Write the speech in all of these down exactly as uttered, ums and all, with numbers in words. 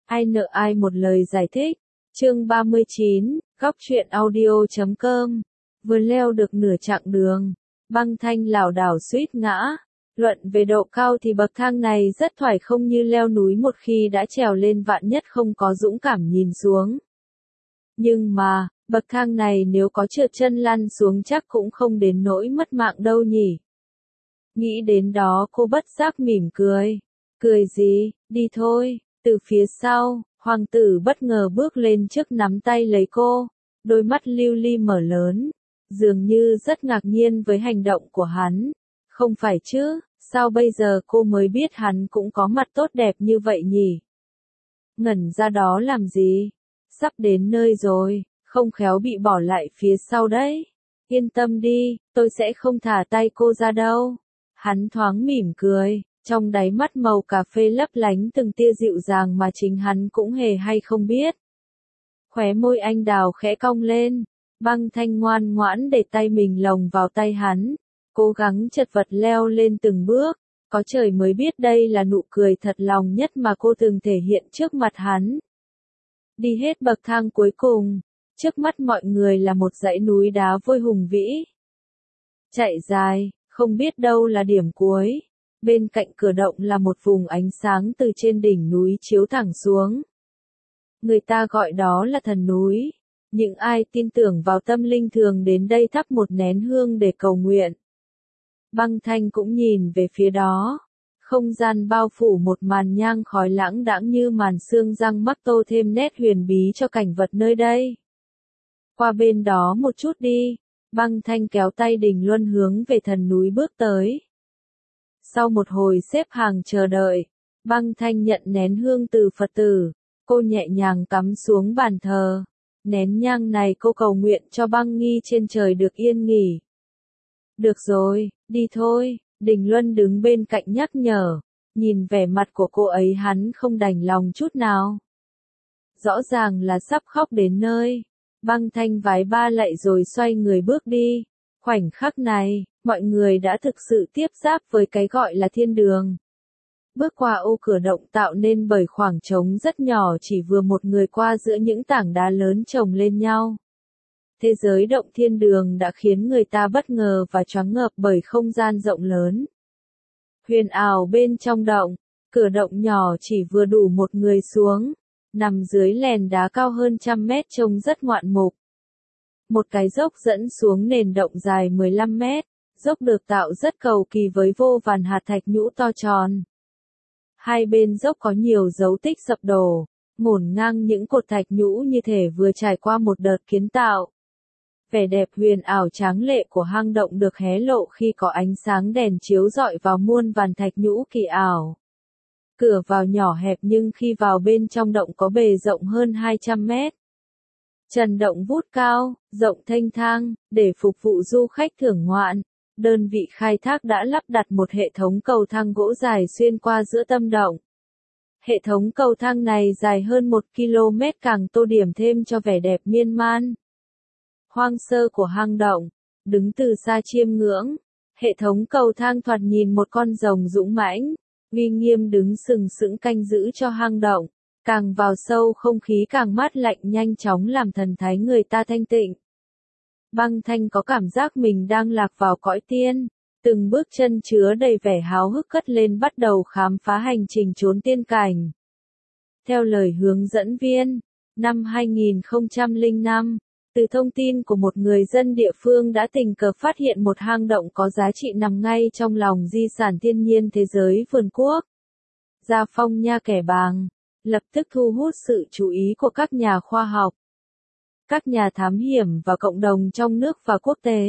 Ai nợ ai một lời giải thích. Chương ba mươi chín, góc truyện audio chấm com. Vừa leo được nửa chặng đường, Băng Thanh lảo đảo suýt ngã. Luận về độ cao thì bậc thang này rất thoải, không như leo núi một khi đã trèo lên vạn nhất không có dũng cảm nhìn xuống. Nhưng mà, bậc thang này nếu có trượt chân lăn xuống chắc cũng không đến nỗi mất mạng đâu nhỉ. Nghĩ đến đó cô bất giác mỉm cười. Cười gì, đi thôi. Từ phía sau, hoàng tử bất ngờ bước lên trước nắm tay lấy cô, đôi mắt lưu ly mở lớn, dường như rất ngạc nhiên với hành động của hắn. Không phải chứ, sao bây giờ cô mới biết hắn cũng có mặt tốt đẹp như vậy nhỉ? Ngẩn ra đó làm gì? Sắp đến nơi rồi, không khéo bị bỏ lại phía sau đấy. Yên tâm đi, tôi sẽ không thả tay cô ra đâu. Hắn thoáng mỉm cười. Trong đáy mắt màu cà phê lấp lánh từng tia dịu dàng mà chính hắn cũng hề hay không biết. Khóe môi anh đào khẽ cong lên, Băng Thanh ngoan ngoãn để tay mình lồng vào tay hắn, cố gắng chật vật leo lên từng bước, có trời mới biết đây là nụ cười thật lòng nhất mà cô từng thể hiện trước mặt hắn. Đi hết bậc thang cuối cùng, trước mắt mọi người là một dãy núi đá vôi hùng vĩ. Chạy dài, không biết đâu là điểm cuối. Bên cạnh cửa động là một vùng ánh sáng từ trên đỉnh núi chiếu thẳng xuống. Người ta gọi đó là thần núi. Những ai tin tưởng vào tâm linh thường đến đây thắp một nén hương để cầu nguyện. Băng Thanh cũng nhìn về phía đó. Không gian bao phủ một màn nhang khói lãng đãng như màn sương răng mắc tô thêm nét huyền bí cho cảnh vật nơi đây. Qua bên đó một chút đi. Băng Thanh kéo tay Đình Luân hướng về thần núi bước tới. Sau một hồi xếp hàng chờ đợi, Băng Thanh nhận nén hương từ Phật tử, cô nhẹ nhàng cắm xuống bàn thờ. Nén nhang này cô cầu nguyện cho Băng Nghi trên trời được yên nghỉ. Được rồi, đi thôi, Đình Luân đứng bên cạnh nhắc nhở, nhìn vẻ mặt của cô ấy hắn không đành lòng chút nào. Rõ ràng là sắp khóc đến nơi, Băng Thanh vái ba lạy rồi xoay người bước đi. Khoảnh khắc này, mọi người đã thực sự tiếp giáp với cái gọi là thiên đường. Bước qua ô cửa động tạo nên bởi khoảng trống rất nhỏ chỉ vừa một người qua giữa những tảng đá lớn chồng lên nhau. Thế giới động thiên đường đã khiến người ta bất ngờ và choáng ngợp bởi không gian rộng lớn. Huyền ảo bên trong động, cửa động nhỏ chỉ vừa đủ một người xuống, nằm dưới nền đá cao hơn trăm mét trông rất ngoạn mục. Một cái dốc dẫn xuống nền động dài mười lăm mét, dốc được tạo rất cầu kỳ với vô vàn hạt thạch nhũ to tròn. Hai bên dốc có nhiều dấu tích sập đổ, ngổn ngang những cột thạch nhũ như thể vừa trải qua một đợt kiến tạo. Vẻ đẹp huyền ảo tráng lệ của hang động được hé lộ khi có ánh sáng đèn chiếu rọi vào muôn vàn thạch nhũ kỳ ảo. Cửa vào nhỏ hẹp nhưng khi vào bên trong động có bề rộng hơn hai trăm mét. Trần động vút cao, rộng thênh thang, để phục vụ du khách thưởng ngoạn. Đơn vị khai thác đã lắp đặt một hệ thống cầu thang gỗ dài xuyên qua giữa tâm động. Hệ thống cầu thang này dài hơn một ki lô mét càng tô điểm thêm cho vẻ đẹp miên man. Hoang sơ của hang động, đứng từ xa chiêm ngưỡng, hệ thống cầu thang thoạt nhìn một con rồng dũng mãnh, uy nghiêm đứng sừng sững canh giữ cho hang động. Càng vào sâu không khí càng mát lạnh nhanh chóng làm thần thái người ta thanh tịnh. Băng Thanh có cảm giác mình đang lạc vào cõi tiên, từng bước chân chứa đầy vẻ háo hức cất lên bắt đầu khám phá hành trình trốn tiên cảnh. Theo lời hướng dẫn viên, năm hai nghìn không trăm lẻ năm, từ thông tin của một người dân địa phương đã tình cờ phát hiện một hang động có giá trị nằm ngay trong lòng di sản thiên nhiên thế giới vườn quốc. Gia Phong Nha Kẻ Bàng lập tức thu hút sự chú ý của các nhà khoa học, các nhà thám hiểm và cộng đồng trong nước và quốc tế.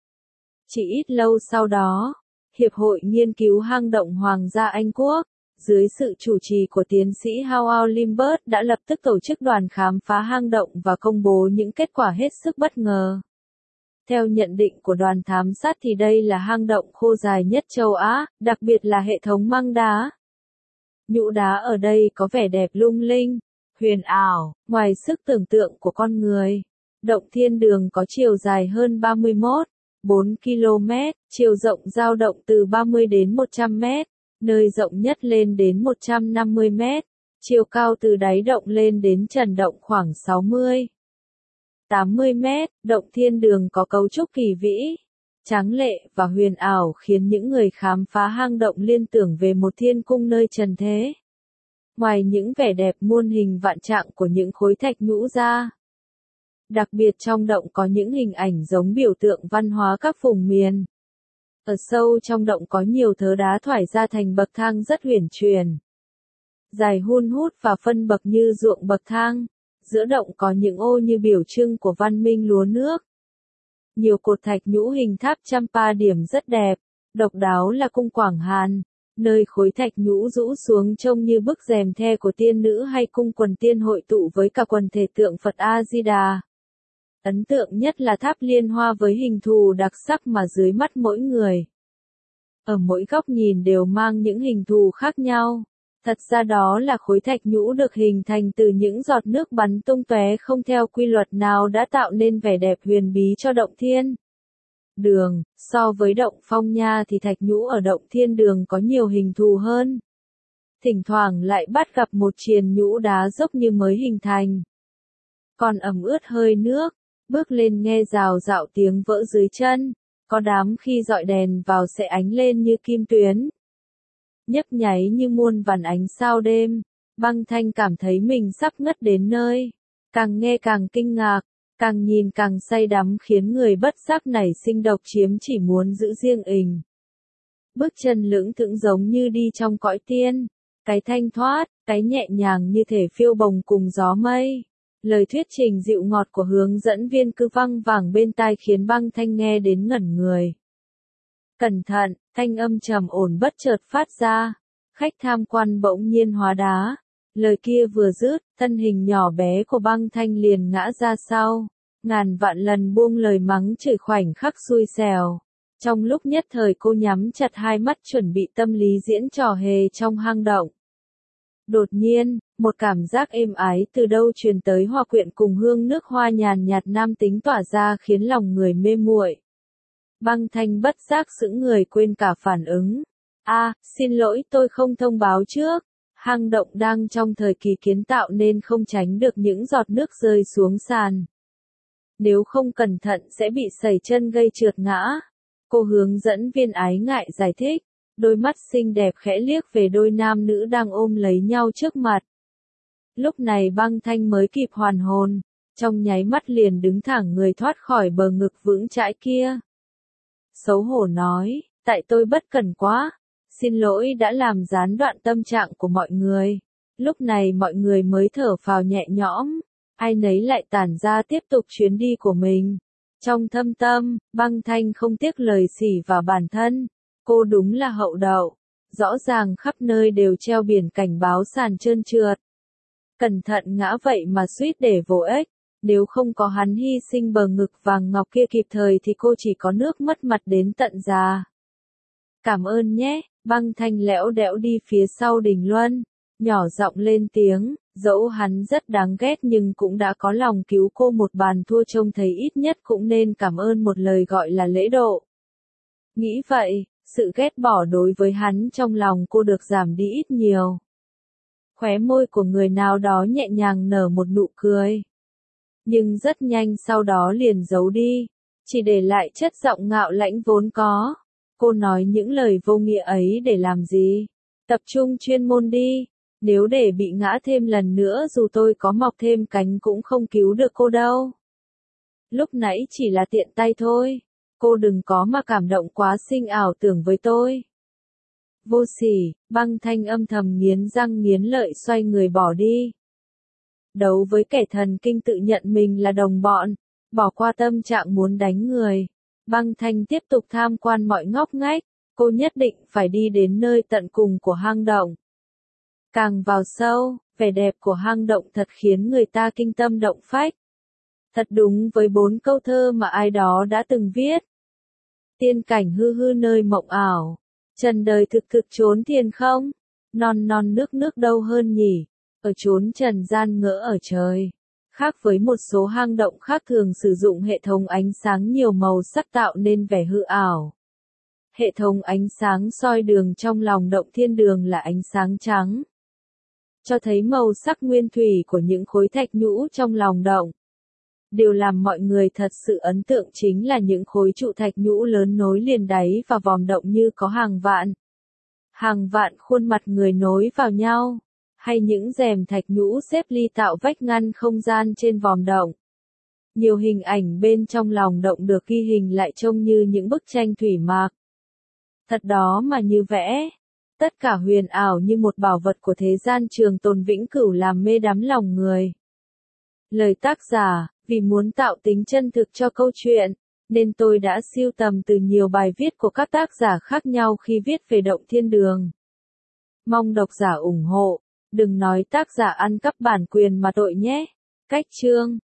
Chỉ ít lâu sau đó, Hiệp hội Nghiên cứu Hang động Hoàng gia Anh Quốc, dưới sự chủ trì của tiến sĩ Howard Limbert đã lập tức tổ chức đoàn khám phá hang động và công bố những kết quả hết sức bất ngờ. Theo nhận định của đoàn thám sát thì đây là hang động khô dài nhất châu Á, đặc biệt là hệ thống măng đá. Nhũ đá ở đây có vẻ đẹp lung linh, huyền ảo, ngoài sức tưởng tượng của con người. Động thiên đường có chiều dài hơn ba mươi mốt phẩy bốn ki lô mét, chiều rộng dao động từ ba mươi đến một trăm mét, nơi rộng nhất lên đến một trăm năm mươi mét. Chiều cao từ đáy động lên đến trần động khoảng sáu mươi đến tám mươi mét, động thiên đường có cấu trúc kỳ vĩ, tráng lệ và huyền ảo khiến những người khám phá hang động liên tưởng về một thiên cung nơi trần thế. Ngoài những vẻ đẹp muôn hình vạn trạng của những khối thạch nhũ ra, đặc biệt trong động có những hình ảnh giống biểu tượng văn hóa các vùng miền. Ở sâu trong động có nhiều thớ đá thoải ra thành bậc thang rất huyền truyền, dài hun hút và phân bậc như ruộng bậc thang. Giữa động có những ô như biểu trưng của văn minh lúa nước. Nhiều cột thạch nhũ hình tháp Champa điểm rất đẹp. Độc đáo là cung Quảng Hàn, nơi khối thạch nhũ rũ xuống trông như bức rèm the của tiên nữ, hay cung quần tiên hội tụ với cả quần thể tượng Phật A-di-đà. Ấn tượng nhất là tháp liên hoa với hình thù đặc sắc mà dưới mắt mỗi người. Ở mỗi góc nhìn đều mang những hình thù khác nhau. Thật ra đó là khối thạch nhũ được hình thành từ những giọt nước bắn tung tóe không theo quy luật nào đã tạo nên vẻ đẹp huyền bí cho động thiên đường. So với động Phong Nha thì thạch nhũ ở động thiên đường có nhiều hình thù hơn. Thỉnh thoảng lại bắt gặp một triền nhũ đá dốc như mới hình thành. Còn ẩm ướt hơi nước, bước lên nghe rào rạo tiếng vỡ dưới chân, có đám khi dọi đèn vào sẽ ánh lên như kim tuyến, nhấp nháy như muôn vàn ánh sao đêm. Băng Thanh cảm thấy mình sắp ngất đến nơi. Càng nghe càng kinh ngạc, càng nhìn càng say đắm khiến người bất giác nảy sinh độc chiếm chỉ muốn giữ riêng ình. Bước chân lững thững giống như đi trong cõi tiên. Cái thanh thoát, cái nhẹ nhàng như thể phiêu bồng cùng gió mây. Lời thuyết trình dịu ngọt của hướng dẫn viên cứ văng vẳng bên tai khiến Băng Thanh nghe đến ngẩn người. Cẩn thận, thanh âm trầm ổn bất chợt phát ra. Khách tham quan bỗng nhiên hóa đá. Lời kia vừa dứt, thân hình nhỏ bé của Băng Thanh liền ngã ra sau. Ngàn vạn lần buông lời mắng chửi khoảnh khắc xui xẻo. Trong lúc nhất thời cô nhắm chặt hai mắt chuẩn bị tâm lý diễn trò hề trong hang động. Đột nhiên, một cảm giác êm ái từ đâu truyền tới hòa quyện cùng hương nước hoa nhàn nhạt nam tính tỏa ra khiến lòng người mê muội. Băng Thanh bất giác sững người quên cả phản ứng. A, xin lỗi tôi không thông báo trước. Hang động đang trong thời kỳ kiến tạo nên không tránh được những giọt nước rơi xuống sàn. Nếu không cẩn thận sẽ bị sẩy chân gây trượt ngã. Cô hướng dẫn viên ái ngại giải thích. Đôi mắt xinh đẹp khẽ liếc về đôi nam nữ đang ôm lấy nhau trước mặt. Lúc này Băng Thanh mới kịp hoàn hồn. Trong nháy mắt liền đứng thẳng người thoát khỏi bờ ngực vững chãi kia. Xấu hổ nói, tại tôi bất cẩn quá, xin lỗi đã làm gián đoạn tâm trạng của mọi người. Lúc này mọi người mới thở phào nhẹ nhõm, ai nấy lại tản ra tiếp tục chuyến đi của mình. Trong thâm tâm, Băng Thanh không tiếc lời xỉ vào bản thân, cô đúng là hậu đậu, rõ ràng khắp nơi đều treo biển cảnh báo sàn trơn trượt. Cẩn thận ngã vậy mà suýt để vô ích. Nếu không có hắn hy sinh bờ ngực vàng ngọc kia kịp thời thì cô chỉ có nước mất mặt đến tận già. Cảm ơn nhé, Băng Thanh lẽo đẽo đi phía sau Đình Luân, nhỏ giọng lên tiếng, dẫu hắn rất đáng ghét nhưng cũng đã có lòng cứu cô một bàn thua, trông thấy ít nhất cũng nên cảm ơn một lời gọi là lễ độ. Nghĩ vậy, sự ghét bỏ đối với hắn trong lòng cô được giảm đi ít nhiều. Khóe môi của người nào đó nhẹ nhàng nở một nụ cười. Nhưng rất nhanh sau đó liền giấu đi, chỉ để lại chất giọng ngạo lãnh vốn có. Cô nói những lời vô nghĩa ấy để làm gì? Tập trung chuyên môn đi, nếu để bị ngã thêm lần nữa dù tôi có mọc thêm cánh cũng không cứu được cô đâu. Lúc nãy chỉ là tiện tay thôi, cô đừng có mà cảm động quá sinh ảo tưởng với tôi. Vô sỉ, Băng Thanh âm thầm nghiến răng nghiến lợi xoay người bỏ đi. Đấu với kẻ thần kinh tự nhận mình là đồng bọn, bỏ qua tâm trạng muốn đánh người. Băng Thanh tiếp tục tham quan mọi ngóc ngách, cô nhất định phải đi đến nơi tận cùng của hang động. Càng vào sâu, vẻ đẹp của hang động thật khiến người ta kinh tâm động phách. Thật đúng với bốn câu thơ mà ai đó đã từng viết. Tiên cảnh hư hư nơi mộng ảo, trần đời thực thực trốn thiên không, non non nước nước đâu hơn nhỉ. Ở chốn trần gian ngỡ ở trời. Khác với một số hang động khác thường sử dụng hệ thống ánh sáng nhiều màu sắc tạo nên vẻ hư ảo. Hệ thống ánh sáng soi đường trong lòng động thiên đường là ánh sáng trắng. cho thấy màu sắc nguyên thủy của những khối thạch nhũ trong lòng động. Điều làm mọi người thật sự ấn tượng chính là những khối trụ thạch nhũ lớn nối liền đáy và vòm động như có hàng vạn. Hàng vạn khuôn mặt người nối vào nhau, hay những rèm thạch nhũ xếp ly tạo vách ngăn không gian trên vòm động. Nhiều hình ảnh bên trong lòng động được ghi hình lại trông như những bức tranh thủy mặc. Thật đó mà như vẽ. Tất cả huyền ảo như một bảo vật của thế gian trường tồn vĩnh cửu làm mê đắm lòng người. Lời tác giả, vì muốn tạo tính chân thực cho câu chuyện, nên tôi đã sưu tầm từ nhiều bài viết của các tác giả khác nhau khi viết về động thiên đường. Mong độc giả ủng hộ, đừng nói tác giả ăn cắp bản quyền mà tội nhé. Cách chương